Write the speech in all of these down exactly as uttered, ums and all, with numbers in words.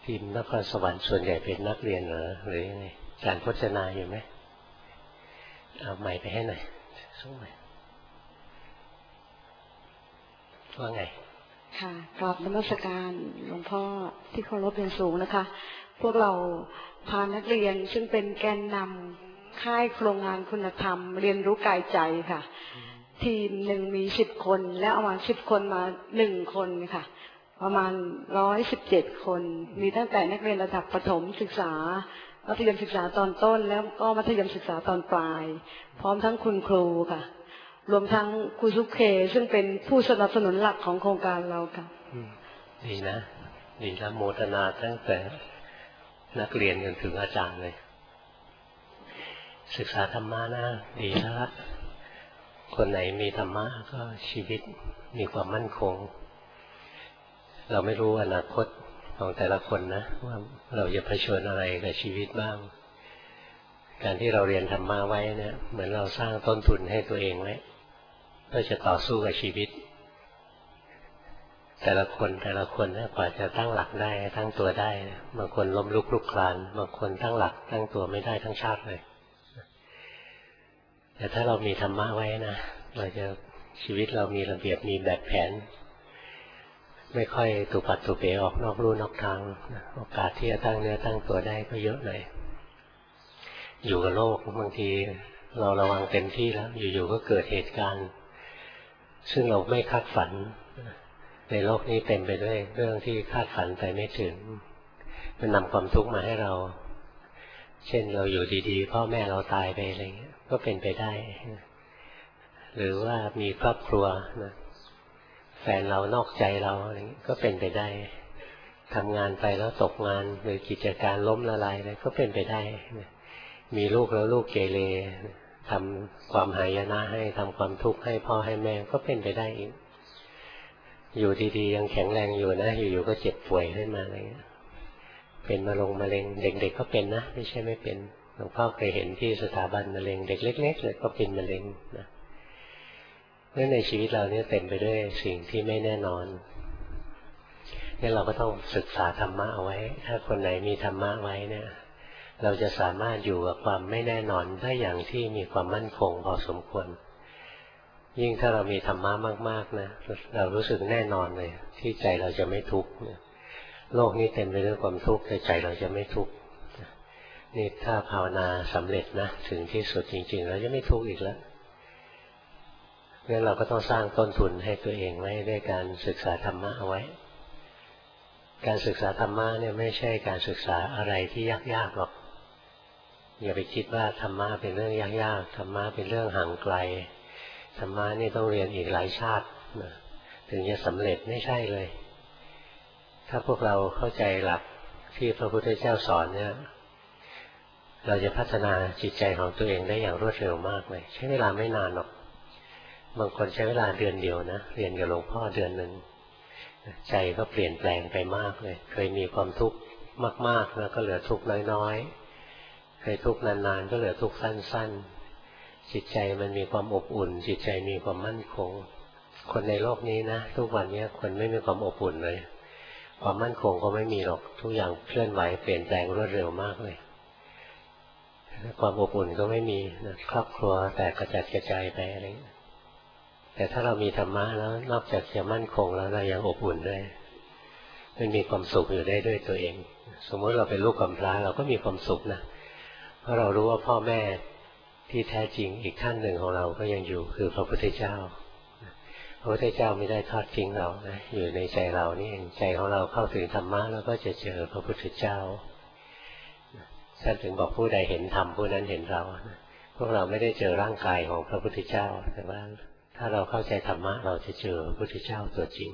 ทีมนครสวรรค์ส่วนใหญ่เป็นนักเรียนเหรอหรือยังไงการพจนาอยู่ไหมเอาไมค์ไปให้หน่อยส่งไปว่าไงค่ะกราบนมัสการหลวงพ่อที่เคารพอย่างสูงนะคะพวกเราพานักเรียนซึ่งเป็นแกนนำค่ายโครงงานคุณธรรมเรียนรู้กายใจค่ะทีมหนึ่งมีสิบคนแล้วเอามาสิบคนมาหนึ่งคนค่ะประมาณร้อยสิบเจ็ดคนมีตั้งแต่นักเรียนระดับประถมศึกษามัธยมศึกษาตอนต้นแล้วก็มัธยมศึกษาตอนปลายพร้อมทั้งคุณครูค่ะรวมทั้งครูสุเคซึ่งเป็นผู้สนับสนุนหลักของโครงการเราค่ะดีนะดีนะโมทนาตั้งแต่นักเรียนจนถึงอาจารย์เลยศึกษาธรรมะนะดีแล้วคนไหนมีธรรมะก็ชีวิตมีความมั่นคงเราไม่รู้อนาคตของแต่ละคนนะว่าเราจะเผชิญอะไรกับชีวิตบ้างการที่เราเรียนธรรมะไว้เนี่ยเหมือนเราสร้างต้นทุนให้ตัวเองไว้เพื่อจะต่อสู้กับชีวิตแต่ละคนแต่ละคนเนี่ยกว่าจะตั้งหลักได้ตั้งตัวได้บางคนล้มลุกคลุกคลานบางคนตั้งหลักตั้งตัวไม่ได้ทั้งชาติเลยแต่ถ้าเรามีธรรมะไว้นะเราจะชีวิตเรามีระเบียบมีแบบแผนไม่ค่อยตุปัดตุเปออกนอกลู่นอกทางโอกาสที่จะตั้งเนื้อตั้งตัวได้ก็เยอะหน่อยอยู่กับโลกบางทีเราระวังเต็มที่แล้วอยู่ๆก็เกิดเหตุการณ์ซึ่งเราไม่คาดฝันในโลกนี้เต็มไปด้วยเรื่องที่คาดฝันไปไม่ถึงมันนำความทุกข์มาให้เราเช่นเราอยู่ดีๆพ่อแม่เราตายไปอะไรเงี้ยก็เป็นไปได้หรือว่ามีครอบครัวนะแฟนเรานอกใจเราอะไรเงี้ยก็เป็นไปได้ทำงานไปแล้วตกงานหรือกิจการล้มละลายอะไรก็เป็นไปได้มีลูกแล้วลูกเกเรทำความหายนะให้ทำความทุกข์ให้พ่อให้แม่ก็เป็นไปได้อีกอยู่ดีๆยังแข็งแรงอยู่นะอยู่ๆก็เจ็บป่วยขึ้นมาอะไรเงี้ยเป็นมะเร็งมะเร็งเด็กๆก็เป็นนะไม่ใช่ไม่เป็นหลวงพ่อเคยเห็นที่สถาบันมะเร็งเด็กเล็กๆเลยก็เป็นมะเร็งนะเพราะในชีวิตเราเนี่ยเต็มไปด้วยสิ่งที่ไม่แน่นอนนี่เราก็ต้องศึกษาธรรมะเอาไว้ถ้าคนไหนมีธรรมะไว้เนี่ยเราจะสามารถอยู่กับความไม่แน่นอนได้อย่างที่มีความมั่นคงพอสมควรยิ่งถ้าเรามีธรรมะมากๆนะเรารู้สึกแน่นอนเลยที่ใจเราจะไม่ทุกข์โลกนี้เต็มไปด้วยความทุกข์แต่ใจเราจะไม่ทุกข์นี่ถ้าภาวนาสำเร็จนะถึงที่สุดจริงๆเราจะไม่ทุกข์อีกแล้วงั้นเราก็ต้องสร้างต้นทุนให้ตัวเองไว้ด้วยการศึกษาธรรมะเอาไว้การศึกษาธรรมะเนี่ยไม่ใช่การศึกษาอะไรที่ยากๆหรอกอย่าไปคิดว่าธรรมะเป็นเรื่องยากๆธรรมะเป็นเรื่องห่างไกลธรรมะนี่ต้องเรียนอีกหลายชาติถึงจะสำเร็จไม่ใช่เลยถ้าพวกเราเข้าใจหลักที่พระพุทธเจ้าสอนเนี่ยเราจะพัฒนาจิตใจของตัวเองได้อย่างรวดเร็วมากเลยใช้เวลาไม่นานหรอกบางคนใช้เวลาเดือนเดียวนะเรียนกับหลวงพ่อเดือนหนึ่งใจก็เปลี่ยนแปลงไปมากเลยเคยมีความทุกข์มากๆแล้วก็เหลือทุกข์น้อยๆเคยทุกข์นานๆก็เหลือทุกข์สั้นๆจิตใจมันมีความอบอุ่นจิตใจมีความมั่นคงคนในโลกนี้นะทุกวันนี้คนไม่มีความอบอุ่นเลยความมั่นคงก็ไม่มีหรอกทุกอย่างเคลื่อนไหวเปลี่ยนแปลงรวดเร็วมากเลยความอบอุ่นก็ไม่มีนะครอบครัวแตกกระจัดกระจายไปอะไรแต่ถ้าเรามีธรรมะแล้วนอกจากจะมั่นคงแล้วเรายังอบอุ่นด้วยมันมีความสุขอยู่ได้ด้วยตัวเองสมมติเราเป็นลูกกำพร้าเราก็มีความสุขนะเพราะเรารู้ว่าพ่อแม่ที่แท้จริงอีกท่านหนึ่งของเราก็ยังอยู่คือพระพุทธเจ้าพระพุทธเจ้าไม่ได้ทอดทิ้งเรานะอยู่ในใจเรานี่เองใจของเราเข้าถึงธรรมะแล้วก็จะเจอพระพุทธเจ้าท่านถึงบอกผู้ใดเห็นธรรมผู้นั้นเห็นเราพวกเราไม่ได้เจอร่างกายของพระพุทธเจ้าแต่ว่าถ้าเราเข้าใจธรรมะเราจะเจอพระพุทธเจ้าตัวจริง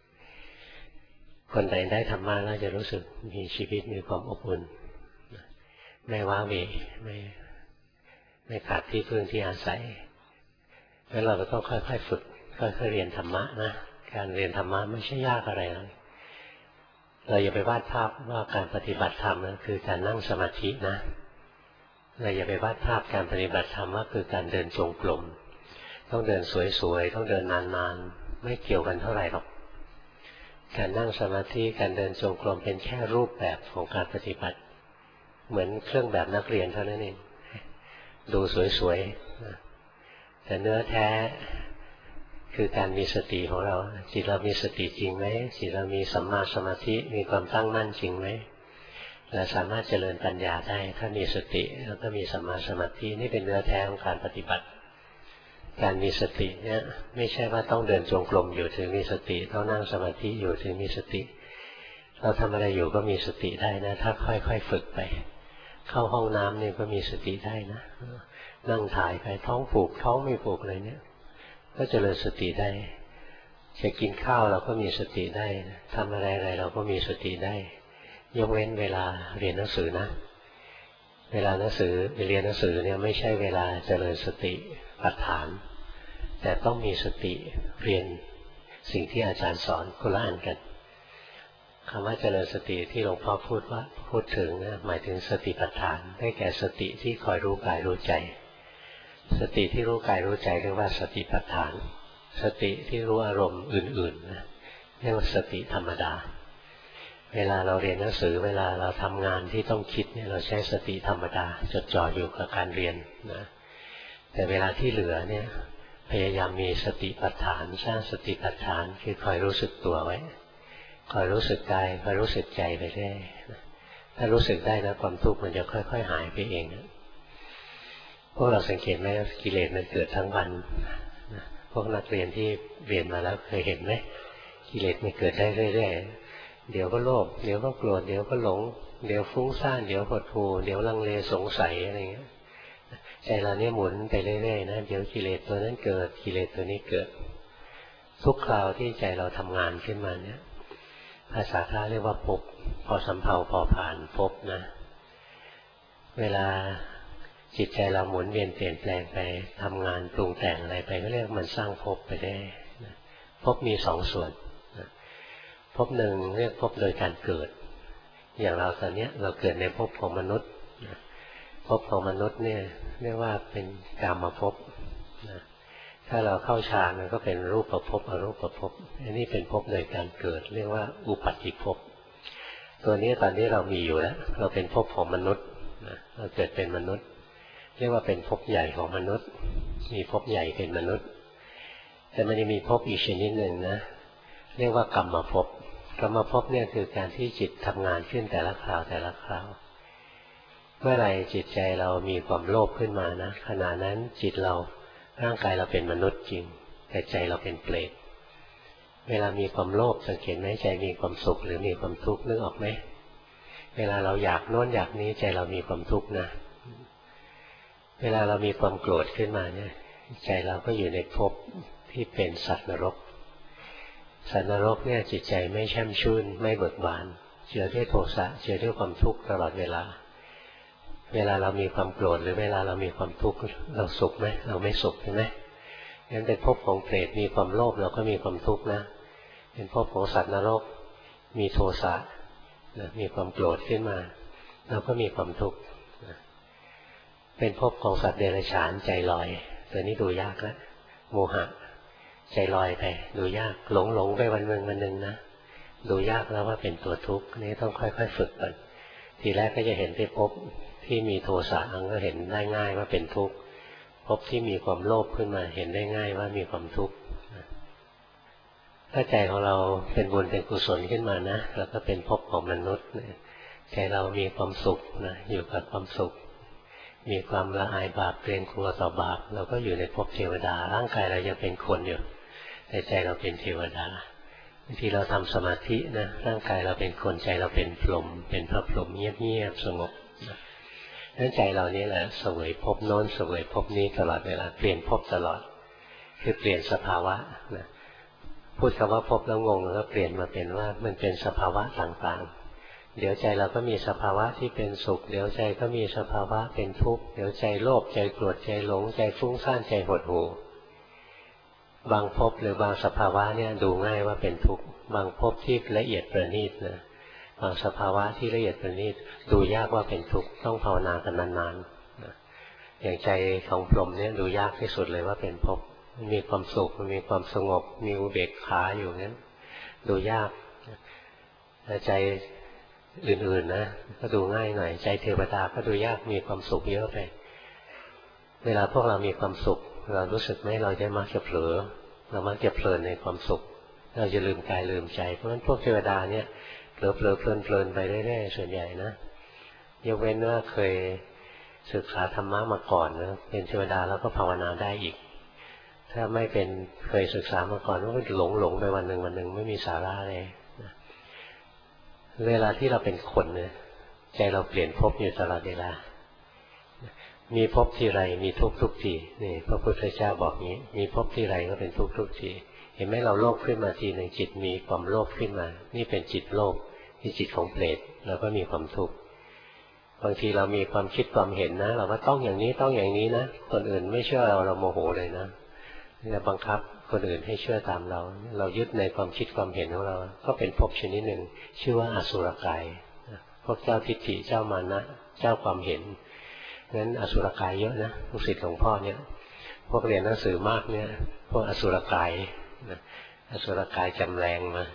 คนใดได้ธรรมะแล้วจะรู้สึกมีชีวิตมีความอบอุ่นไม่ว้าเหวไม่ไม่ขาดที่พึ่งที่อาศัยงั้นเราก็ต้องค่อยๆฝึกค่อยๆเรียนธรรมะนะการเรียนธรรมะไม่ใช่ยากอะไรเลยเราอย่าไปวาดภาพว่าการปฏิบัติธรรมนั้นคือการนั่งสมาธินะเราอย่าไปวาดภาพการปฏิบัติธรรมว่าคือการเดินจงกรมต้องเดินสวยๆต้องเดินนานๆไม่เกี่ยวกันเท่าไหร่หรอกการนั่งสมาธิการเดินจงกรมเป็นแค่รูปแบบของการปฏิบัติเหมือนเครื่องแบบนักเรียนเท่านั้นเองดูสวยๆแต่เนื้อแท้คือการมีสติของเราจิตเรามีสติจริงไหมจิตเรามีสัมมาสมาธิมีความตั้งมั่นจริงไหมเราสามารถเจริญปัญญาได้ถ้ามีสติแล้วก็มีสัมมาสมาธินี่เป็นเนื้อแท้ของการปฏิบัติการมีสติเนี่ยไม่ใช่ว่าต้องเดินจงกรมอยู่ถึงมีสติต้องนั่งสมาธิอยู่ถึงมีสติเราทำอะไรอยู่ก็มีสติได้นะถ้าค่อยๆฝึกไปเข้าห้องน้ำเนี่ยก็มีสติได้นะนั่งถ่ายไปท้องผูกท้องไม่ผูกอะไรเนี่ยก็เจริญสติได้จะกินข้าวเราก็มีสติได้ทำอะไรอะไรเราก็มีสติได้ยกเว้นเวลาเรียนหนังสือนะเวลาหนังสือเรียนหนังสือเนี่ยไม่ใช่เวลาเจริญสติปัฏฐานแต่ต้องมีสติเรียนสิ่งที่อาจารย์สอนคนละอันกันคำว่าเจริญสติที่หลวงพ่อพูดว่าพูดถึงนะหมายถึงสติปัฏฐานได้แก่สติที่คอยรู้กายรู้ใจสติที่รู้กายรู้ใจเรียกว่าสติปัฏฐานสติที่รู้อารมณ์อื่นๆนะเรียกว่าสติธรรมดาเวลาเราเรียนหนังสือเวลาเราทำงานที่ต้องคิดเนี่ยเราใช้สติธรรมดาจดจ่ออยู่กับการเรียนนะแต่เวลาที่เหลือเนี่ยพยายามมีสติปัฏฐานสร้างสติปัฏฐานคือคอยรู้สึกตัวไว้คอยรู้สึกกายคอยรู้สึกใจไปเรื่อยถ้ารู้สึกได้นะความทุกข์มันจะค่อยๆหายไปเองพวกเราสังเกตไหมกิเลสมันเกิดทั้งวันพวกนักเรียนที่เรียนมาแล้วเคยเห็นไหมกิเลสมันเกิดได้เรื่อยๆเดี๋ยวก็โลภเดี๋ยวก็โกรธเดี๋ยวก็หลงเดี๋ยวฟุ้งซ่านเดี๋ยวหดหู่เดี๋ยวลังเลสงสัยอะไรเงี้ยใจเราเนี่ยหมุนไปเรื่อยๆนะเดี๋ยวกิเลสตัวนั้นเกิดกิเลสตัวนี้เกิดทุกคราวที่ใจเราทำงานขึ้นมาเนี่ยภาษาพระเรียกว่าภพพอสำเภาพอผ่านภพนะเวลาจิตใจเราหมุนเวียนเปลี่ยนแปลงไปทำงานปรุงแต่งอะไรไปก็เรียกมันสร้างภพไปได้ภพมีสองส่วนภพหนึ่งเรียกภพโดยการเกิดอย่างเราตอนนี้เราเกิดในภพของมนุษย์ภพของมนุษย์เนี่ยเรียกว่าเป็นกามภพถ้าเราเข้าฌานมันก็เป็นรูปภพอรูปภพอันนี้เป็นภพโดยการเกิดเรียกว่าอุปัฏฐิภพตัวนี้ตอนนี้เรามีอยู่แล้วเราเป็นภพของมนุษย์เราเกิดเป็นมนุษย์เรียกว่าเป็นภพใหญ่ของมนุษย์มีภพใหญ่เป็นมนุษย์แต่มันยังมีภพอีกชนิดหนึ่งนะเรียกว่ากรรมภพกรรมภพเนี่ยคือการที่จิตทำงานขึ้นแต่ละคราวแต่ละคราวเมื่อไหร่จิตใจเรามีความโลภขึ้นมานะขณะนั้นจิตเราร่างกายเราเป็นมนุษย์จริงแต่ใจเราเป็นเปรตเวลามีความโลภสังเกตไหมใจมีความสุขหรือมีความทุกข์นึกออกไหมเวลาเราอยากโน้นอยากนี้ใจเรามีความทุกข์นะเวลาเรามีความโกรธขึ้นมาเนี่ยใจเราก็อยู่ในภพที่เป็นสัตว์นรกสัตว์นรกเนี่ยจิตใจไม่แช่มชื่นไม่เบิกบานเจือด้วยโทสะเจือด้วยความทุกข์ตลอดเวลาเวลาเรามีความโกรธหรือเวลาเรามีความทุกข์เราสุขไหมเราไม่สุขใช่ไหมงั้นเป็นภพของเปรตมีความโลภเราก็มีความทุกข์นะเป็นภพของสัตว์นรกมีโทสะนะมีความโกรธขึ้นมาเราก็มีความทุกข์นะเป็นภพของสัตว์เดรัจฉานใจลอยตัวนี้ดูยากแล้วโมหะใจลอยไปดูยากหลงหลงไปวันหนึ่งวันหนึ่งนะดูยากแล้วว่าเป็นตัวทุกข์นี่ต้องค่อยๆฝึกก่อนทีแรกก็จะเห็นที่ภพที่มีโทสะก็เห็นได้ง่ายว่าเป็นทุกข์ภพที่มีความโลภขึ้นมาเห็นได้ง่ายว่ามีความทุกข์ถ้าใจของเราเป็นบุญเป็นกุศลขึ้นมานะแล้วก็เป็นภพของมนุษย์ใจเรามีความสุขนะอยู่กับความสุขมีความละอายบาปเกรงกลัวต่อบาปเราก็อยู่ในภพเทวดาร่างกายเรายังเป็นคนอยู่แต่ใจเราเป็นเทวดาบางทีเราทำสมาธินะร่างกายเราเป็นคนใจเราเป็นพรหมเป็นพระพรหมเงียบๆสงบนั้นใจเรานี่แหละเสวยภพโน้นเสวยภพนี้ตลอดเวลาเปลี่ยนภพตลอดคือเปลี่ยนสภาวะนะพูดคำว่าภพแล้วงงแล้วก็เปลี่ยนมาเป็นว่ามันเป็นสภาวะต่างๆเดี๋ยวใจเราก็มีสภาวะที่เป็นสุขเดี๋ยวใจก็มีสภาวะเป็นทุกข์เดี๋ยวใจโลภใจโกรธใจหลงใจฟุ้งซ่านใจหดหู่บางภพหรือบางสภาวะเนี่ยดูง่ายว่าเป็นทุกข์บางภพที่ละเอียดประณีตนะบางสภาวะที่ละเอียดประณีตดูยากว่าเป็นทุกข์ต้องภาวนากันนานๆนะอย่างใจของพรหมเนี่ยดูยากที่สุดเลยว่าเป็นภพมันมีความสุขมันมีความสงบมีอุเบกขาอยู่งั้นดูยากใจอื่นๆนะก็ดูง่ายหน่อยใจเทวดาก็ดูยากมีความสุขเยอะไปเวลาพวกเรามีความสุขเรารู้สึกไหมเราจะมักจะเผลอเรามักจะเพลินในความสุขเราจะลืมกายลืมใจเพราะฉะนั้นพวกเทวดาเนี่ยเผลอเผลอเพลินเพลินไปเรื่อยๆส่วนใหญ่นะยกเว้นว่าเคยศึกษาธรรมะมาก่อนนะเป็นเทวดาแล้วก็ภาวนาได้อีกถ้าไม่เป็นเคยศึกษามาก่อนก็หลงหลงไปวันหนึ่งวันหนึ่งไม่มีสาระเลยนะเวลาที่เราเป็นคนเนี่ยใจเราเปลี่ยนภพอยู่ตลอดเวลามีภพทีไรมีทุกทุกทีนี่พระพุทธเจ้าบอกงี้มีภพทีไรก็เป็นทุกทุกทีเห็นไหมเราโลภขึ้นมาทีหนึ่งจิตมีความโลภขึ้นมานี่เป็นจิตโลภที่จิตของเปรตเราก็มีความทุกข์บางทีเรามีความคิดความเห็นนะเราว่าต้องอย่างนี้ต้องอย่างนี้นะคนอื่นไม่เชื่อเราเราโมโหเลยนะเราบังคับคนอื่นให้เชื่อตามเราเรายึดในความคิดความเห็นของเราก็เป็นภพชนิดหนึ่งชื่อว่าอสุรกายพวกเจ้าทิฏฐิเจ้ามานะเจ้าความเห็นงั้นอสุรกายเยอะนะลูกศิษย์หลวงพ่อเนี่ยพวกเรียนหนังสือมากเนี่ยพวกอสุรกายนะอสุรกายจำแรงมา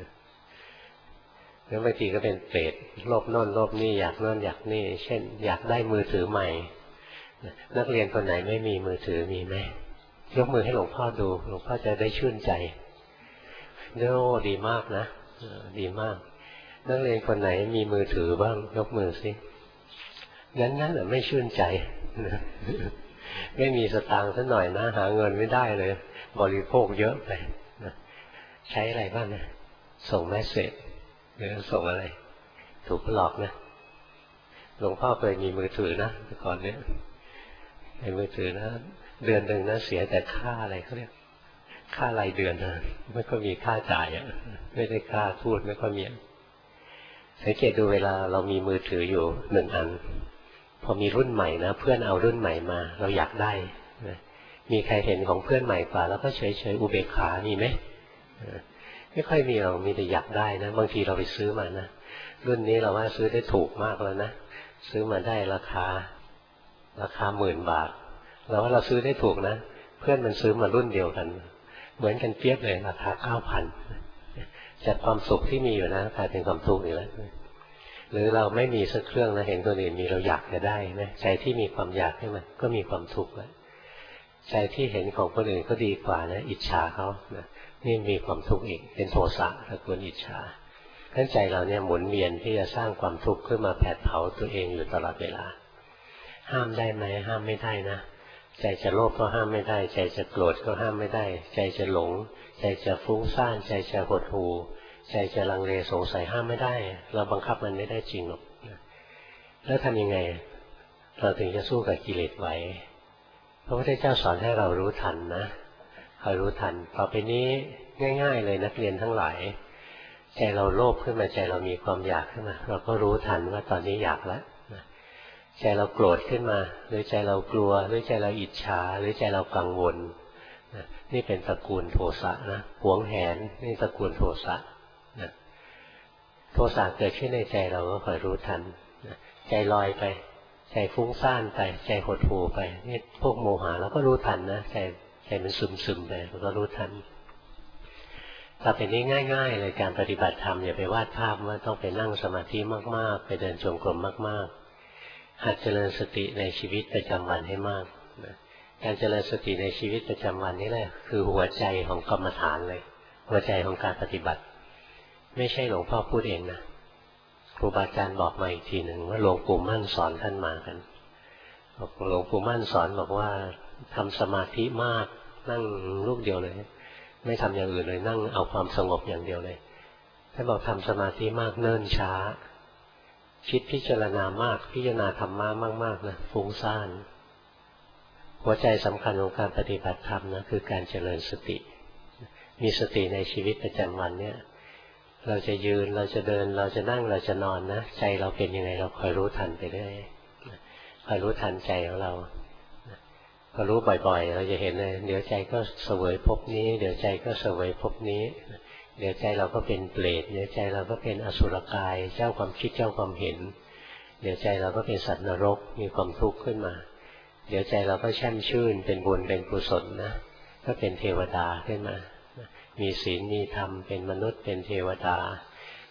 แล้วบางทีก็เป็นเปรตโลภโน่นโลภนี่อยากโน่นอยากนี่เช่นอยากได้มือถือใหม่นักเรียนคนไหนไม่มีมือถือมีไหมยกมือให้หลวงพ่อดูหลวงพ่อจะได้ชื่นใจโอ้ดีมากนะดีมากนักเรียนคนไหนมีมือถือบ้างยกมือสิงั้นนั่นแหละไม่ชื่นใจไม่มีสตางค์สักหน่อยนะหาเงินไม่ได้เลยบริโภคเยอะไปใช้อะไรบ้างนะส่งเมสเสจหรือส่งอะไรถูกหลอกนะหลวงพ่อเคยมีมือถือนะแต่ก่อนเนี้ยในมือถือนะเดือนหนึ่งนะเสียแต่ค่าอะไรเขาเรียกค่ารายเดือนนะไม่ก็มีค่าจ่ายอ่ะไม่ได้ค่าพูดไม่ก็มีสังเกตดูเวลาเรามีมือถืออยู่หนึ่งอันพอมีรุ่นใหม่นะเพื่อนเอารุ่นใหม่มาเราอยากได้นะมีใครเห็นของเพื่อนใหม่กว่าแล้วก็เฉยเฉยอุเบกขามีไหมไม่ค่อยมีเรามีแต่อยากได้นะบางทีเราไปซื้อมานะรุ่นนี้เราว่าซื้อได้ถูกมากแล้วนะซื้อมาได้ราคาราคาหมื่นบาทเราว่าเราซื้อได้ถูกนะเพื่อนมันซื้อมารุ่นเดียวกันเหมือนกันเปียบเลยราคาเก้าพันจากความสุขที่มีอยู่นะกลายเป็นความทุกข์อีกแล้วหรือเราไม่มีสักเครื่องนะเห็นคนอื่นมีเราอยากจะได้นะใจที่มีความอยากให้มันก็มีความทุกข์แล้วใจที่เห็นของคนอื่นก็ดีกว่านะอิจฉาเขานะนี่มีความทุกข์อีกเป็นโทสะตระกูลอิจฉาเพราะใจเราเนี่ยหมุนเวียนที่จะสร้างความทุกข์ขึ้นมาแผดเผาตัวเองอยู่ตลอดเวลาห้ามได้ไหมห้ามไม่ได้นะใจจะโลภก็ห้ามไม่ได้ใจจะโกรธก็ห้ามไม่ได้ใจจะหลงใจจะฟุ้งซ่านใจจะหดหู่ใจจะลังเลสงสัยห้ามไม่ได้เราบังคับมันไม่ได้จริงหรอกแล้วทำยังไงเราถึงจะสู้กับกิเลสไหวพระพุทธเจ้าสอนให้เรารู้ทันนะคอยรู้ทันต่อไปนี้ง่ายๆเลยนักเรียนทั้งหลายใจเราโลภขึ้นมาใจเรามีความอยากขึ้นมาเราก็รู้ทันว่าตอนนี้อยากแล้วใจเราโกรธขึ้นมาหรือใจเรากลัวหรือใจเราอิจฉาหรือใจเรากังวลนี่เป็นตระกูลโทสะนะหวงแหนนี่ตระกูลโทสะนะโทสะเกิดขึ้นในใจเราก็คอยรู้ทันนะใจลอยไปใจฟุ้งซ่านไปใจหดหู่ไปนี่พวกโมหะเราก็รู้ทันนะใจใจมันซึมซึมไปเราก็รู้ทันต่อไปนี้ง่ายๆเลยการปฏิบัติธรรมอย่าไปวาดภาพว่าต้องไปนั่งสมาธิมากๆไปเดินจงกรมมากๆหัดเจริญสติในชีวิตประจำวันให้มากนะการเจริญสติในชีวิตประจำวันนี่แหละคือหัวใจของกรรมฐานเลยหัวใจของการปฏิบัติไม่ใช่หลวงพ่อพูดเองนะครูบาอาจารย์บอกมาอีกทีหนึ่งว่าหลวงปู่มั่นสอนท่านมากันหลวงปู่มั่นสอนบอกว่าทำสมาธิมากนั่งลูกเดียวเลยไม่ทำอย่างอื่นเลยนั่งเอาความสงบอย่างเดียวเลยท่านบอกทำสมาธิมากเนิ่นช้าคิดพิจารณามากพิจารณาธรรมะมากๆนะฟุ้งซ่านหัวใจสำคัญของการปฏิบัติธรรมนะคือการเจริญสติมีสติในชีวิตประจำวันเนี่ยเราจะยืนเราจะเดินเราจะนั่งเราจะนอนนะใจเราเป็นยังไงเราคอยรู้ทันไปเรื่อยคอยรู้ทันใจของเราพอรู้บ่อยๆเราจะเห็นเลยเดี๋ยวใจก็เสวยภพนี้เดี๋ยวใจก็เสวยภพนี้เดี๋ยวใจเราก็เป็นเปรตเดี๋ยวใจเราก็เป็นอสุรกายเจ้าความคิดเจ้าความเห็นเดี๋ยวใจเราก็เป็นสัตว์นรกมีความทุกข์ขึ้นมาเดี๋ยวใจเราก็แช่มชื่นเป็นบุญเป็นกุศลนะก็เป็นเทวดาขึ้นมามีศีลมีธรรมเป็นมนุษย์เป็นเทวดา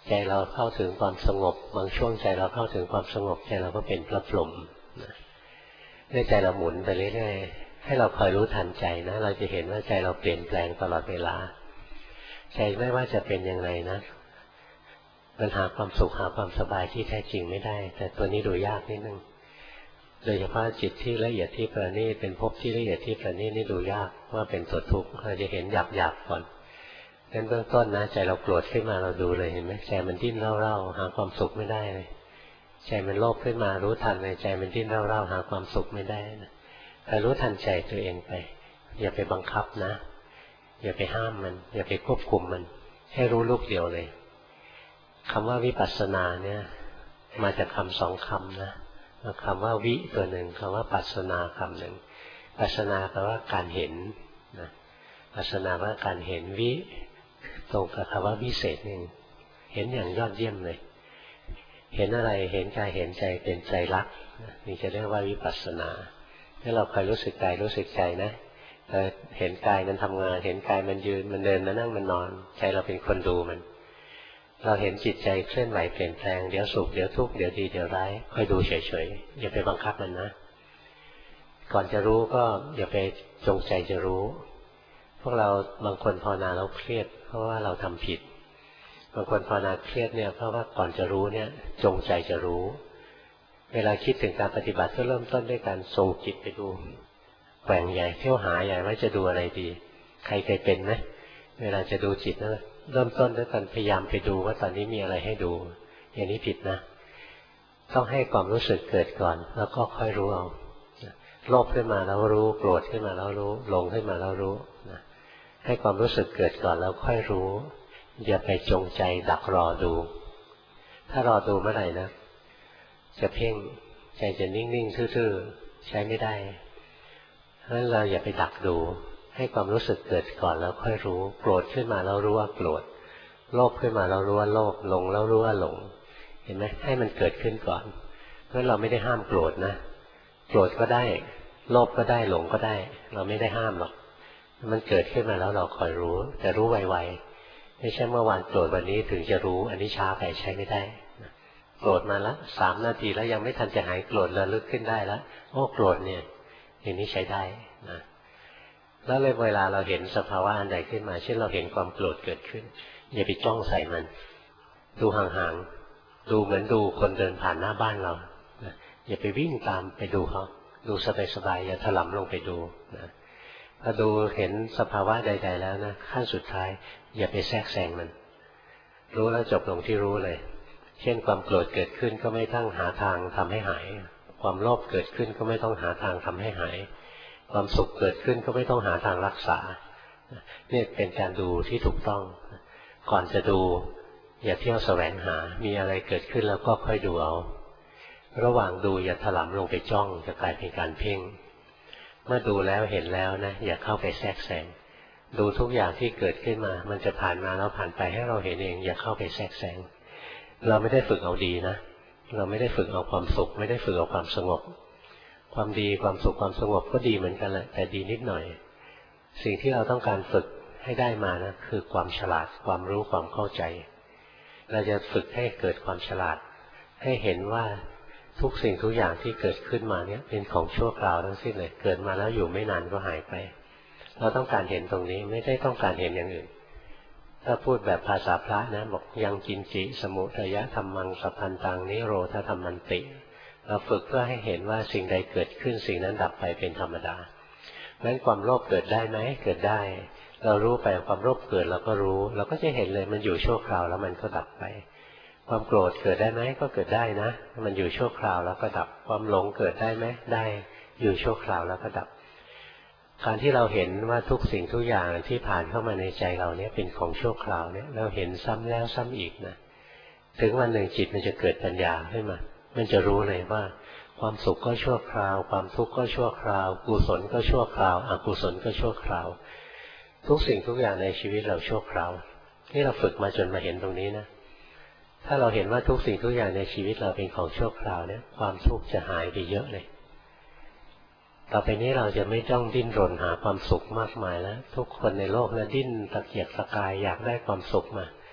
ใจเราเข้าถึงความสงบบางช่วงใจเราเข้าถึงความสงบใจเราก็เป็นพระพรหมเรื่อยใจเราหมุนไปเรื่อยๆให้เราคอยรู้ทันใจนะเราจะเห็นว่าใจเราเปลี่ยนแปลงตลอดเวลาใจไม่ว่าจะเป็นอย่างไรนะมันหาความสุขหาความสบายที่แท้จริงไม่ได้แต่ตัวนี้ดูยากนิดนึงโดยเฉพาะจิตที่ละเอียดที่ประณีตเป็นภพที่ละเอียดที่ประณีตนี่ดูยากว่าเป็นตัวทุกข์เราจะเห็นหยาบๆก่อนงั้นเบื้องต้นนะใจเราโกรธขึ้นมาเราดูเลยเห็นไหมใจมันดิ้นเร่าๆหาความสุขไม่ได้เลยใจมันโลภขึ้นมารู้ทันในใจมันดิ้นเร่าๆหาความสุขไม่ได้นะแต่รู้ทันใจตัวเองไปอย่าไปบังคับนะอย่าไปห้ามมันอย่าไปควบคุมมันให้รู้ลูกเดียวเลยคำว่าวิปัสสนาเนี่ยมาจากคำสองคำนะคำว่าวิตัวหนึ่งคำว่าปัสสนาคำหนึ่งปัสสนาแปลว่าการเห็นนะปัสสนาว่าการเห็นวิตรงกับคำว่าวิเศษหนึ่งเห็นอย่างยอดเยี่ยมเลยเห็นอะไรเห็นกายเห็นใจเป็นใจรักนี่จะเรียกว่าวิปัสสนาให้เราคอยรู้สึกกายรู้สึกใจนะเห็นกายมันทำงานเห็นกายมันยืนมันเดินมันนั่งมันนอนใจเราเป็นคนดูมันเราเห็นจิตใจเคลื่อนไหวเปลี่ยนแปลงเดี๋ยวสุขเดี๋ยวทุกข์เดี๋ยวดีเดี๋ยวร้ายคอยดูเฉยๆอย่าไปบังคับมันนะก่อนจะรู้ก็อย่าไปจงใจจะรู้พวกเราบางคนภาวนาแล้วเครียดเพราะว่าเราทำผิดบางคนภาวนาเครียดเนี่ยเพราะว่าก่อนจะรู้เนี่ยจงใจจะรู้เวลาคิดถึงการปฏิบัติก็เริ่มต้นด้วยการส่งจิตไปดูแกว่งใหญ่เที่ยวหาใหญ่ว่าจะดูอะไรดีใครเคยเป็นไหมเวลาจะดูจิตนะเริ่มต้นด้วยการพยายามไปดูว่าตอนนี้มีอะไรให้ดูอย่างนี้ผิดนะต้องให้ความรู้สึกเกิดก่อนแล้วก็ค่อยรู้เอาโลภขึ้นมาแล้วรู้โกรธขึ้นมาแล้วรู้หลงขึ้นมาแล้วรู้นะให้ความรู้สึกเกิดก่อนแล้วค่อยรู้อย่าไปจงใจดักรอดูถ้ารอดูเมื่อไหร่นะจะเพ่งใจจะนิ่งๆทื่อๆใช้ไม่ได้เพราะฉะนั้นเราอย่าไปดักดูให้ความรู้สึกเกิดก่อนแล้วค่อยรู้โกรธขึ้นมาแล้วรู้ว่าโกรธโลภขึ้นมาแล้วรู้ว่าโลภหลงแล้วรู้ว่าหลงเห็นไหมให้มันเกิดขึ้นก่อนเพราะเราไม่ได้ห้ามโกรธนะโกรธก็ได้โลภก็ได้หลงก็ได้เราไม่ได้ห้ามหรอกมันเกิดขึ้นมาแล้วเราคอยรู้แต่รู้ไวๆไม่ใช่เมื่อวานโกรธวันนี้ถึงจะรู้อันนี้ช้าไปใช้ไม่ได้โกรธมาแล้วสามนาทีแล้วยังไม่ทันจะหายโกรธระลึกขึ้นได้แล้วโอ้โกรธเนี่ยอย่างนี้ใช้ได้นะแล้วเลยเวลาเราเห็นสภาวะอันใดขึ้นมาเช่นเราเห็นความโกรธเกิดขึ้นอย่าไปจ้องใส่มันดูห่างๆดูเหมือนดูคนเดินผ่านหน้าบ้านเราอย่าไปวิ่งตามไปดูเขาดูสบายๆอย่าถลำลงไปดูนะพอดูเห็นสภาวะใดๆแล้วนะขั้นสุดท้ายอย่าไปแทรกแซงมันรู้แล้วจบลงที่รู้เลยเช่นความโกรธเกิดขึ้นก็ไม่ต้องหาทางทำให้หายความโลภเกิดขึ้นก็ไม่ต้องหาทางทำให้หายความสุขเกิดขึ้นก็ไม่ต้องหาทางรักษาเนี่ยเป็นการดูที่ถูกต้องก่อนจะดูอย่าเที่ยวแสวงหามีอะไรเกิดขึ้นแล้วก็ค่อยดูเอาระหว่างดูอย่าถลำลงไปจ้องจะกลายเป็นการเพ่งเมื่อดูแล้วเห็นแล้วนะอย่าเข้าไปแทรกแซงดูทุกอย่างที่เกิดขึ้นมามันจะผ่านมาแล้วผ่านไปให้เราเห็นเองอย่าเข้าไปแทรกแซงเราไม่ได้ฝึกเอาดีนะเราไม่ได้ฝึกเอาความสุขไม่ได้ฝึกเอาความสงบความดีความสุขความสงบก็ดีเหมือนกันแหละแต่ดีนิดหน่อยสิ่งที่เราต้องการฝึกให้ได้มานะคือความฉลาดความรู้ความเข้าใจเราจะฝึกให้เกิดความฉลาดให้เห็นว่าทุกสิ่งทุกอย่างที่เกิดขึ้นมาเนี่ยเป็นของชั่วคราวทั้งสิ้นเลยเกิดมาแล้วอยู่ไม่นานก็หายไปเราต้องการเห็นตรงนี้ไม่ได้ต้องการเห็นอย่างอื่นถ้าพูดแบบภาษาพระนะบอกยังกินจิสมุทยธรรมังสัพพันตังนิโรธธรรมันติเราฝึกเพื่อให้เห็นว่าสิ่งใดเกิดขึ้นสิ่งนั้นดับไปเป็นธรรมดางั้นความโลภเกิดได้ไหมเกิดได้เรารู้ไปความโลภเกิดเราก็รู้เราก็จะเห็นเลยมันอยู่ชั่วคราวแล้วมันก็ดับไปความโกรธเกิดได้ไหมก็เกิดได้นะมันอยู่ชั่วคราวแล้วก็ดับความหลงเกิดได้ไหมได้อยู่ชั่วคราวแล้วก็ดับการที่เราเห็นว่าทุกสิ่งทุกอย่างที่ผ่านเข้ามาในใจเราเนี่ยเป็นของชั่วคราวเนี่ยเราเห็นซ้ำแล้วซ้ำอีกนะถึงวันหนึ่งจิตมันจะเกิดปัญญาขึ้นมามันจะรู้เลยว่าความสุขก็ชั่วคราวความทุกข์ก็ชั่วคราวกุศลก็ชั่วคราวอกุศลก็ชั่วคราวทุกสิ่งทุกอย่างในชีวิตเราชั่วคราวที่เราฝึกมาจนมาเห็นตรงนี้นะถ้าเราเห็นว่าทุกสิ่งทุกอย่างในชีวิตเราเป็นของชั่วคราวเนี่ยความทุกข์จะหายไปเยอะเลยต่อไปนี้เราจะไม่ต้องดิ้นรนหาความสุขมากมายแล้วทุกคนในโลกนะดิ้นตะเกียกตะกายอยากได้ความสุขมา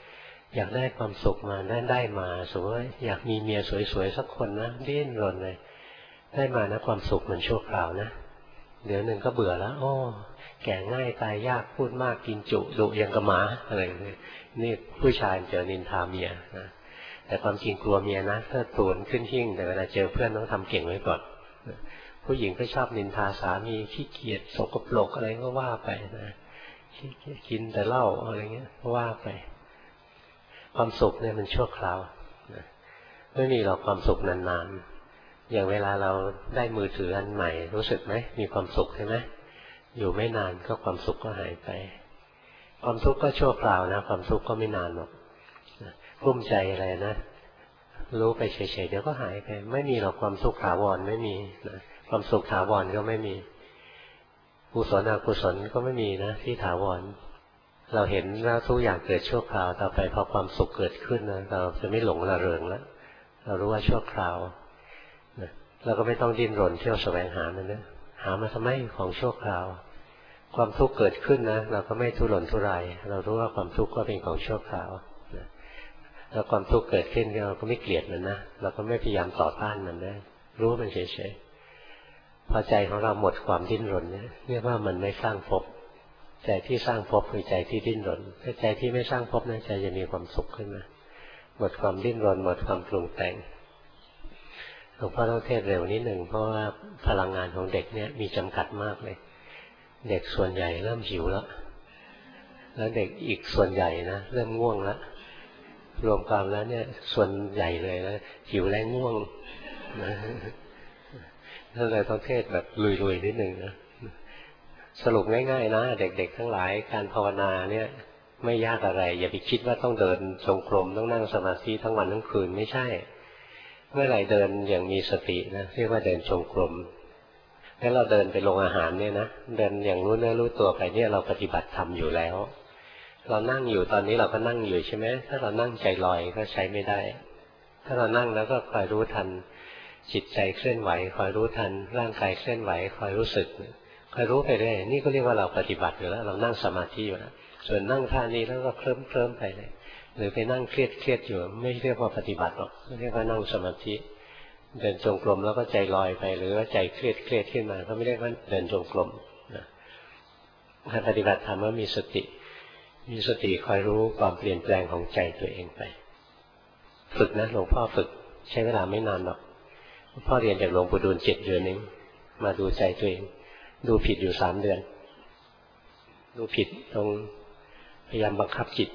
อยากได้ความสุขมาได้ได้มาสมมติว่าอยากมีเมียสวยๆสักคนนะดิ้นรนเลยได้มานะความสุขมันชั่วคราวนะเดี๋ยวหนึ่งก็เบื่อแล้วโอ้แก่ง่ายตายยากพูดมากกินจุดุยังกระหมาอะไรนี่นี่ผู้ชายเจอนินทาเมียนะแต่ความจริงกลัวเมียนะถ้าตูนขึ้นหิ้งแต่เวลาเจอเพื่อนต้องทำเก่งไว้ก่อนผู้หญิงก็ชอบนินทาสามีขี้เกียจสกปรกอะไรก็ว่าไปนะกินแต่เหล้าอะไรเงี้ยก็ว่าไปความสุขเนี่ยมันชั่วคราวนะไม่มีหรอกความสุขนานๆอย่างเวลาเราได้มือถืออันใหม่รู้สึกไหมมีความสุขใช่ไหมอยู่ไม่นานก็ความสุขก็หายไปความทุกข์ก็ชั่วคราวนะความทุกข์ก็ไม่นานหรอกกลุ้มใจอะไรนะรู้ไปเฉยๆเดี๋ยวก็หายไปไม่มีหรอกความทุกข์ถาวรไม่มีนะความสุขถาวรก็ไม่มีกุศลอกุศลก็ไม่มีนะที่ถาวรเราเห็นแล้วทุกอย่างเกิดชั่วคราวต่อไปพอความสุขเกิดขึ้นนะเราจะไม่หลงระเริงแล้วเรารู้ว่าชั่วคราวนะเราก็ไม่ต้องดิ้นรนเที่ยวแสวงหามันนะหามาทำไมของชั่วคราวความทุกข์เกิดขึ้นนะเราก็ไม่ทุรนทุรายเรารู้ว่าความทุกข์ก็เป็นของชั่วคราวนะแล้วความทุกข์เกิดขึ้นเราก็ไม่เกลียดมันนะเราก็ไม่พยายามต่อต้านมันนะรู้มันเฉยๆพอใจของเราหมดความดิ้นรนเนี่ยเรียกว่ามันไม่สร้างภพใจที่สร้างภพคือใจที่ดิ้นรนถ้าใจที่ไม่สร้างภพนะใจจะมีความสุขขึ้นมาหมดความดิ้นรนหมดความปรุงแต่งหลวงพ่อต้องเทศเร็วนิดหนึ่งเพราะว่าพลังงานของเด็กเนี่ยมีจำกัดมากเลยเด็กส่วนใหญ่เริ่มหิวแล้วแล้วเด็กอีกส่วนใหญ่นะเริ่มง่วงแล้วรวมความแล้วเนี่ยส่วนใหญ่เลยแล้วหิวและง่วงนะนั่นเลยต้องเทศแบบลุยๆนิดหนึ่งนะสรุปง่ายๆนะเด็กๆทั้งหลายการภาวนาเนี่ยไม่ยากอะไรอย่าไปคิดว่าต้องเดินจงกรมต้องนั่งสมาธิทั้งวันทั้งคืนไม่ใช่เมื่อไหร่เดินอย่างมีสตินะเรียกว่าเดินจงกรมแล้วเราเดินไปโรงอาหารเนี่ยนะเดินอย่างรู้เนื้อรู้ตัวไปเนี่ยเราปฏิบัติธรรมอยู่แล้วเรานั่งอยู่ตอนนี้เราก็นั่งอยู่ใช่ไหมถ้าเรานั่งใจลอยก็ใช้ไม่ได้ถ้าเรานั่งแล้วก็คอยรู้ทันจิตใจเคลื่อนไหวคอยรู้ทันร่างกายเคลื่อนไหวคอยรู้สึกคอยรู้ไปเรื่อยนี่ก็เรียกว่าเราปฏิบัติอยู่แล้วเรานั่งสมาธิอยู่แล้วส่วนนั่งท่านี้แล้วก็เคลิ้มเคลิ้มไปเลยหรือไปนั่งเครียดเครียดอยู่ไม่เรียกว่าปฏิบัติหรอกเรียกว่านั่งสมาธิเดินจงกรมแล้วก็ใจลอยไปหรือว่าใจเครียดเครียดขึ้นมาก็ไม่เรียกว่าเดินจงกรมนะถ้าปฏิบัติธรรมว่ามีสติมีสติคอยรู้ความเปลี่ยนแปลงของใจตัวเองไปฝึกนะหลวงพ่อฝึกใช้เวลาไม่นานหรอกหลวงพ่อเรียนจากหลวงปู่ดูลเจ็ดเดือนเองมาดูใจตัวเองดูผิดอยู่สามเดือนดูผิดตรงพยายามบังคับจิต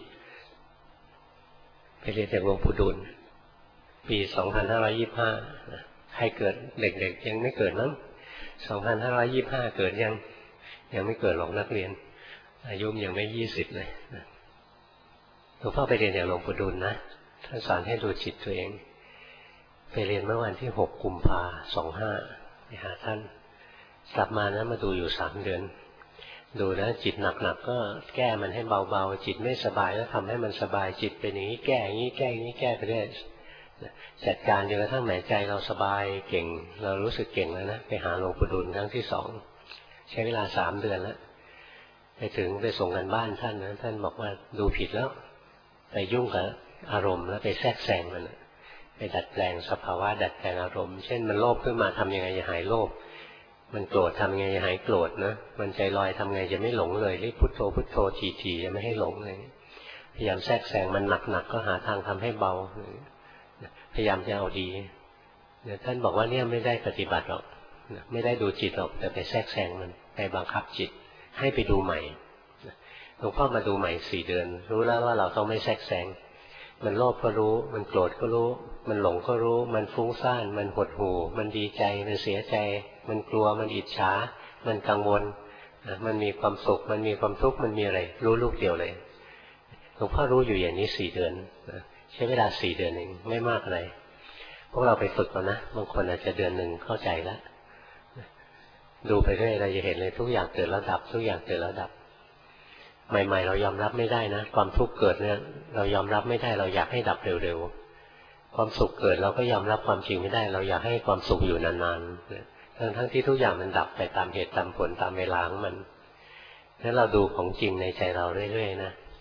ไปเรียนจากหลวงปู่ดูลปีสองพันห้าร้อยยี่สิบห้าใครเกิดเด็กๆยังไม่เกิดมั้งสองพันห้าร้อยยี่สิบห้าเกิดยังยังไม่เกิดหรอกนักเรียนอายุยังไม่ยี่สิบเลยหลวงพ่อไปเรียนจากหลวงปู่ดูลนะท่านสอนให้ดูจิตตัวเองไปเรียนเมื่อวันที่หกกุมภาพันธ์สองห้าไปหาท่านกลับมานะมาดูอยู่สามเดือนดูนะจิตหนักๆก็แก้มันให้เบาๆจิตไม่สบายแล้วทำให้มันสบายจิตเป็นอย่างนี้แก้อย่างนี้แก้อย่างนี้แก้ไปเรื่อยจัดการจนกระทั่งแหมใจเราสบายเก่งเรารู้สึกเก่งแล้วนะไปหาหลวงปู่ดูลครั้งที่สองใช้เวลาสามเดือนแล้วไปถึงไปส่งกันบ้านท่านนะท่านบอกว่าดูผิดแล้วไปยุ่งกับอารมณ์แล้วไปแทรกแซงมันไปดัดแปลงสภาวะดัดแปลงอารมณ์เช่นมันโลภขึ้นมาทำยังไงจะหายโลภมันโกรธทำไงจะหายโกรธนะมันใจลอยทำไงจะไม่หลงเลยรีบพุทโธพุทโธทีๆจะไม่ให้หลงเลยพยายามแทรกแซงมันหนักๆก็หาทางทำให้เบาพยายามจะเอาดีท่านบอกว่าเนี่ยไม่ได้ปฏิบัติหรอกไม่ได้ดูจิตหรอกแต่ไปแทรกแซงมันไปบังคับจิตให้ไปดูใหม่หลวงพ่อมาดูใหม่สี่เดือนรู้แล้วว่าเราต้องไม่แทรกแซงมันโลภก็รู้มันโกรธก็รู้มันหลงก็รู้มันฟุ้งซ่านมันหดหู่มันดีใจมันเสียใจมันกลัวมันอิจฉามันกังวลมันมีความสุขมันมีความทุกข์มันมีอะไรรู้ลูกเดียวเลยหลวงพ่อรู้อยู่อย่างนี้สี่เดือนใช้เวลาสี่เดือนเองไม่มากอะไรพวกเราไปฝึกก่อนนะบางคนอาจจะเดือนหนึ่งเข้าใจแล้วดูไปเรื่อยเราจะเห็นเลยทุกอย่างเกิดแล้วดับทุกอย่างเกิดแล้วดับใหม่ๆเรายอมรับไม่ได้นะความทุกข์เกิดเนี่ยเรายอมรับไม่ได้เราอยากให้ดับเร็วๆความสุขเกิดเราก็ยอมรับความจริงไม่ได้เราอยากให้ความสุขอยู่นานๆทั้งทั้งที่ทุกอย่างมันดับไปตามเหตุตามผลตามเวลาของมันงั้นเราดูของจริงในใจเราเรื่อยๆนะ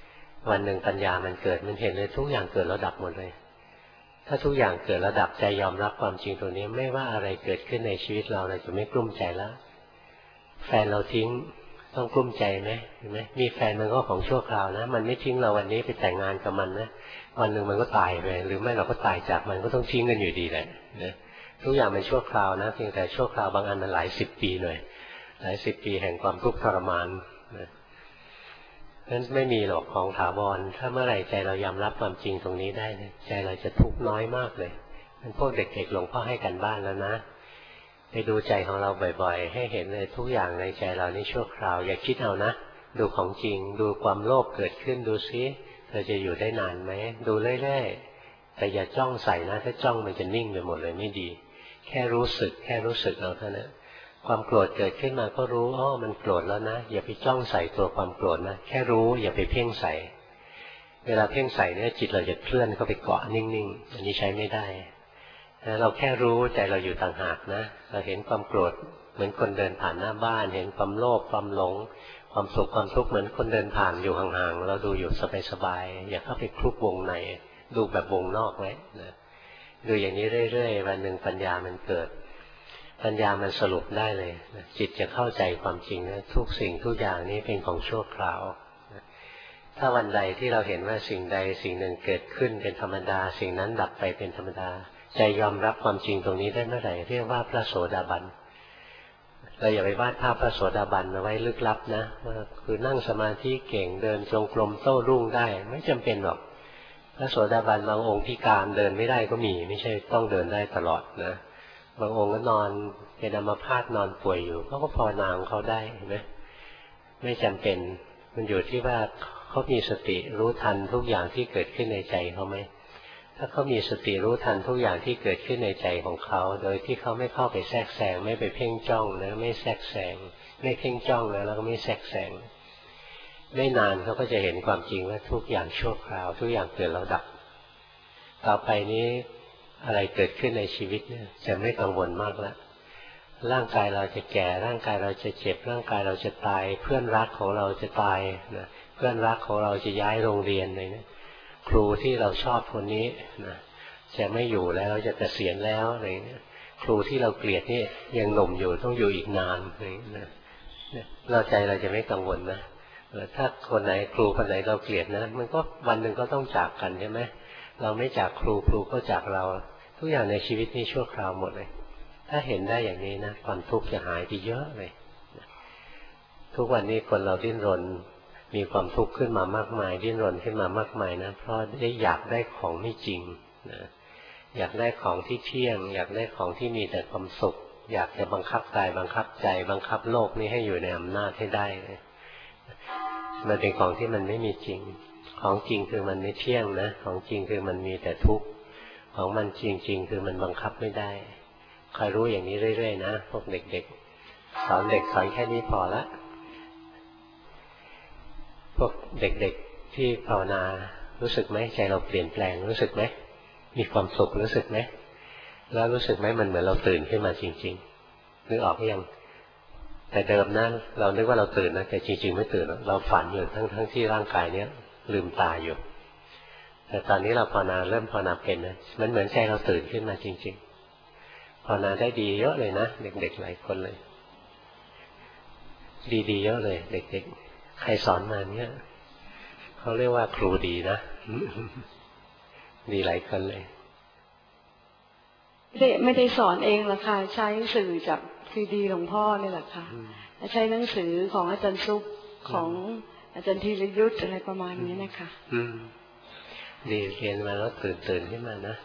วันหนึ่งปัญญามันเกิดมันเห็นเลยทุกอย่างเกิดแล้วดับหมดเลยถ้าทุกอย่างเกิดแล้วดับใจยอมรับความจริงตรงนี้ไม่ว่าอะไรเกิดขึ้นในชีวิตเราเราจะไม่กลุ้มใจแล้วแฟนเราทิ้งต้องกลุ้มใจไหมเห็นไหมมีแฟนมันก็ของชั่วคราวนะมันไม่ทิ้งเราวันนี้ไปแต่งงานกับมันนะวันหนึ่งมันก็ตายไปหรือไม่เราก็ตายจากมันก็ต้องทิ้งกันอยู่ดีแหละนะทุกอย่างมันชั่วคราวนะเพียงแต่ชั่วคราวบางอันมันหลายสิบปีหน่อยหลายสิบปีแห่งความทุกข์ทรมานนะนั้นไม่มีหรอกของถาวรถ้าเมื่อไหร่ใจเรายอมรับความจริงตรงนี้ได้ใจเราจะทุกข์น้อยมากเลยมันพวกเด็กๆหลวงพ่อให้กันบ้านแล้วนะไปดูใจของเราบ่อยๆให้เห็นเลยทุกอย่างในใจเรานี่ชั่วคราวอย่าคิดเอานะดูของจริงดูความโลภเกิดขึ้นดูซิเธอจะอยู่ได้นานไหมดูเรื่อยๆแต่อย่าจ้องใส่นะถ้าจ้องมันจะนิ่งไปหมดเลยไม่ดีแค่รู้สึกแค่รู้สึกเอาเท่านั้นความโกรธเกิดขึ้นมาก็รู้อ้อมันโกรธแล้วนะอย่าไปจ้องใส่ตัวความโกรธนะแค่รู้อย่าไปเพ่งใส่เวลาเพ่งใส่เนี่ยจิตเราจะเคลื่อนเข้าไปเกาะนิ่งๆอันนี้ใช้ไม่ได้เราแค่รู้ใจเราอยู่ต่างหากนะเราเห็นความโกรธเหมือนคนเดินผ่านหน้าบ้านเห็นความโลภความหลงความสุขความทุกข์เหมือนคนเดินผ่านอยู่ห่างๆเราดูอยู่สบายๆอย่าเข้าไปคลุกวงในดูแบบวงนอกไว้นะดูอย่างนี้เรื่อยๆวันหนึ่งปัญญามันเกิดปัญญามันสรุปได้เลยนะจิตจะเข้าใจความจริงนะทุกสิ่งทุกอย่างนี้เป็นของชั่วคราวนะถ้าวันใดที่เราเห็นว่าสิ่งใดสิ่งหนึ่งเกิดขึ้นเป็นธรรมดาสิ่งนั้นดับไปเป็นธรรมดาใจยอมรับความจริงตรงนี้ได้เมื่อไหร่เรียกว่าพระโสดาบันเราอย่าไปวาดภาพพระโสดาบันเอาไว้ลึกลับนะว่าคือนั่งสมาธิเก่งเดินจงกรมโต้รุ่งได้ไม่จำเป็นหรอกพระโสดาบันบางองค์พิการเดินไม่ได้ก็มีไม่ใช่ต้องเดินได้ตลอดนะบางองค์ก็นอนเป็นอัมพาตนอนป่วยอยู่เขาก็ภาวนาของเขาได้เห็นไหมไม่จำเป็นมันอยู่ที่ว่าเขามีสติรู้ทันทุกอย่างที่เกิดขึ้นในใจเขาไหมถ้าเขามีสติรู้ทันทุกอย่างที่เกิดขึ้นในใจของเขาโดยที่เขาไม่เข้าไปแทรกแซงไม่ไปเพ่งจ้องนะไม่แทรกแซงไม่เพ่งจ้องนะแล้วก็ไม่แทรกแซงไม่นานเขาก็จะเห็นความจริงว่าทุกอย่างชั่วคราวทุกอย่างเกิดแล้วดับต่อไปนี้อะไรเกิดขึ้นในชีวิตเนี่ยจะไม่กังวลมากแล้วร่างกายเราจะแก่ร่างกายเราจะเจ็บร่างกายเราจะตายเพื่อนรักของเราจะตายนะเพื่อนรักของเราจะย้ายโรงเรียนอะไรเนี่ยครูที่เราชอบคนนี้นะจะไม่อยู่แล้วจะเกษียณแล้วอะไรเนี่ยครูที่เราเกลียดนี่ยังหนุ่มอยู่ต้องอยู่อีกนานอะไรนะเราใจเราจะไม่กังวลนะถ้าคนไหนครูคนไหนเราเกลียดนะมันก็วันหนึ่งก็ต้องจากกันใช่ไหมเราไม่จากครูครูก็จากเราทุกอย่างในชีวิตนี้ชั่วคราวหมดเลยถ้าเห็นได้อย่างนี้นะความทุกข์จะหายไปเยอะเลยทุกวันนี้คนเราดิ้นรนมีความทุกข์ขึ้นมามากมายดิ้นรนขึ้นมามากมายนะเพราะได้อยากได้ของไม่จริงนะอยากได้ของที่เที่ยงอยากได้ของที่มีแต่ความสุขอยากจะบังคับกายบังคับใจบังคับโลกนี้ให้อยู่ในอำนาจให้ได้เลยมันเป็นของที่มันไม่มีจริงของจริงคือมันไม่เที่ยงนะของจริงคือมันมีแต่ทุกข์ของมันจริงๆคือมันบังคับไม่ได้คอยรู้อย่างนี้เรื่อยๆนะพวกเด็กๆสอนเด็กสอนแค่นี้พอละพวกเด็กๆที่ภาวนารู้สึกไหมใจเราเปลี่ยนแปลงรู้สึกไหมมีความสุขรู้สึกไหมแล้วรู้สึกไหมมันเหมือนเราตื่นขึ้นมาจริงๆนึกออกหรือยังแต่เดิมนั้นเรานึกว่าเราตื่นนะแต่จริงๆไม่ตื่นเราฝันอยู่ทั้งๆที่ร่างกายเนี้ยลืมตาอยู่แต่ตอนนี้เราภาวนาเริ่มภาวนาเป็นนะมันเหมือนใจเราตื่นขึ้นมาจริงๆภาวนาได้ดีเยอะเลยนะเด็กๆหลายคนเลยดีๆเยอะเลยเด็กๆใครสอนมาเนี่ยเขาเรียกว่าครูดีนะ ดีหลายคนเลยไม่ได้ไม่ได้สอนเองหรอกค่ะใช้สื่อจากซีดีหลวงพ่อนี่แหละค่ะใช้หนังสือของอาจารย์ซุปของอาจารย์ธีรยุทธ์อะไรประมาณนี้นะคะอืมดีเรียนมาแล้วตื่นตื่นขึ้นมานะ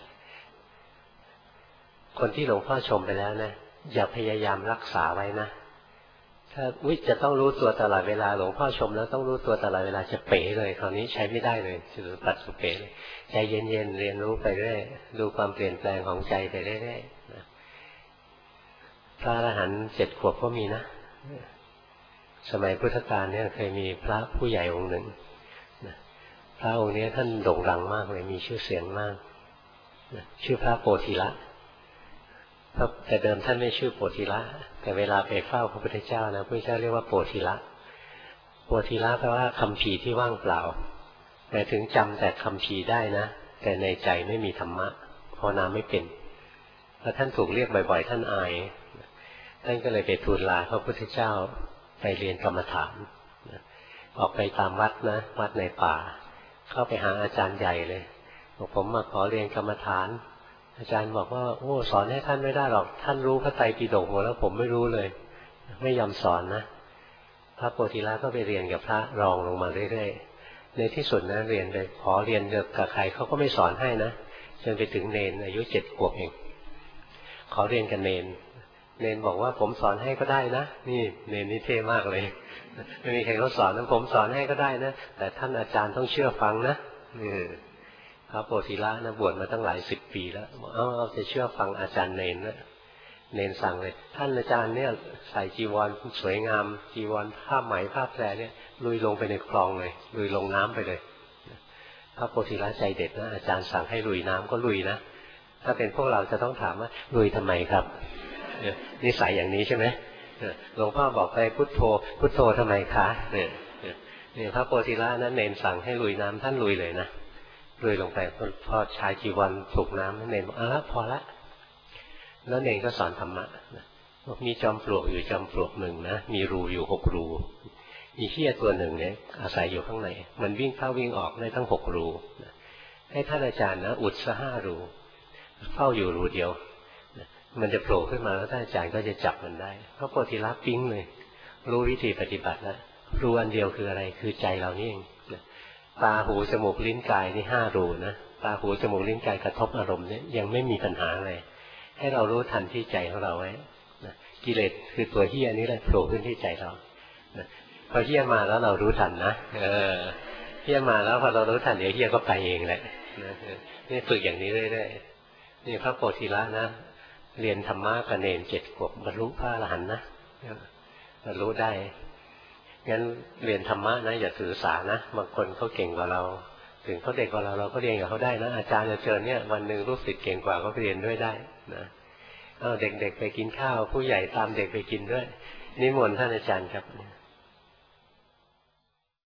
คนที่หลวงพ่อชมไปแล้วนะอย่าพยายามรักษาไว้นะถ้าวิจะต้องรู้ตัวตลอดเวลาหลวงพ่อชมแล้วต้องรู้ตัวตลอดเวลาจะเป๋เลยคราวนี้ใช้ไม่ได้เลยคือปัดสุเป๋เลยใจเย็นๆเรียนรู้ไปเรื่อยดูความเปลี่ยนแปลงของใจไปเรื่อยๆนะพระอรหันต์เจ็ดขวบก็มีนะสมัยพุทธกาลเนี่ยเคยมีพระผู้ใหญ่องค์หนึ่งนะพระองค์นี้ท่านโด่งดังมากเลยมีชื่อเสียงมากนะชื่อพระโพธิละแต่เดิมท่านไม่ชื่อโพธิละแต่เวลาไปเฝ้าพระพุทธเจ้านะพระพุทธเจ้าเรียกว่าโพธิละโพธิละแปลว่าคัมภีร์ที่ว่างเปล่าแต่ถึงจำแต่คำพีได้นะแต่ในใจไม่มีธรรมะภาวนาไม่เป็นพอท่านถูกเรียกบ่อยๆท่านอายท่านก็เลยไปทูลลาพระพุทธเจ้าไปเรียนกรรมฐานออกไปตามวัดนะวัดในป่าเข้าไปหาอาจารย์ใหญ่เลยบอกผมมาขอเรียนกรรมฐานอาจารย์บอกว่าโอ้สอนให้ท่านไม่ได้หรอกท่านรู้พระไตรปิฎกหมดแล้วผมไม่รู้เลยไม่ยอมสอนนะพระโพธิละก็ไปเรียนกับพระรองลงมาเรื่อยๆในที่สุดนะเรียนไปขอเรียนกับใครเขาก็ไม่สอนให้นะจนไปถึงเนนอายุเจ็ดขวบเองขอเรียนกับเนนเนนบอกว่าผมสอนให้ก็ได้นะนี่เนนนี่เท่มากเลยไม่มีใครเขาสอนนะผมสอนให้ก็ได้นะแต่ท่านอาจารย์ต้องเชื่อฟังนะนี่พระโพธิละนะบวชมาตั้งหลายสิบปีแล้วเอาเอาจะเชื่อฟังอาจารย์เนนนะเนนสั่งเลยท่านอาจารย์เนี่ยใส่จีวรสวยงามจีวรผ้าไหมผ้าแพรเนี่ยลุยลงไปในคลองเลยลุยลงน้ำไปเลยพระโพธิละใจเด็ดนะอาจารย์สั่งให้ลุยน้ำก็ลุยนะถ้าเป็นพวกเราจะต้องถามว่าลุยทำไมครับนิสัยอย่างนี้ใช่ไหมหลวงพ่อบอกไปพุทโธพุทโธทำไมคะเนี่ยเนี่ยพระโพธิละนั้นเนนสั่งให้ลุยน้ำท่านลุยเลยนะลุยลงไปพอชายจีวรถูกน้ำเนนบอกเออพอละแล้วเนนก็สอนธรรมะมีจอมปลวกอยู่จอมปลวกหนึ่งนะมีรูอยู่หกรูมีเหี้ยตัวหนึ่งเนี่ยอาศัยอยู่ข้างในมันวิ่งเข้าวิ่งออกได้ทั้งหกรูให้ท่านอาจารย์นะอุดซะห้ารูเฝ้าอยู่รูเดียวมันจะโผล่ขึ้นมาแล้วท่านอาจารย์ก็จะจับมันได้พระโพธิละปิ๊งเลยรู้วิธีปฏิบัติแล้วรูอันเดียวคืออะไรคือใจเรานี่เองตาหูจมูกลิ้นกายนี่ห้ารูนะตาหูจมูกลิ้นกายกระทบอารมณ์เนี่ยยังไม่มีปัญหาอะไรให้เรารู้ทันที่ใจของเราไว้กิเลสคือตัวเหี้ยนี่แหละโผล่ขึ้นที่ใจเราพอเหี้ยมาแล้วเรารู้ทันนะเออเหี้ยมาแล้วพอเรารู้ทันเดี๋ยวเหี้ยก็ไปเองแหละนี่ฝึกอย่างนี้เรื่อยๆนี่พระโพธิละนะเรียนธรรมะกับเนรเจ็ดขวบบรรลุพระอรหันต์นะบรรลุได้งั้นเรียนธรรมะนะอย่าถือสานะบางคนเขาเก่งกว่าเราถึงเขาเด็กกว่าเราเราก็เรียนกับเขาได้นะอาจารย์จะเชิญเนี่ยวันหนึ่งลูกศิษย์เก่งกว่าก็ไปเรียนด้วยได้นะเอาเด็กๆไปกินข้าวผู้ใหญ่ตามเด็กไปกินด้วยนิมนต์ท่านอาจารย์ครับ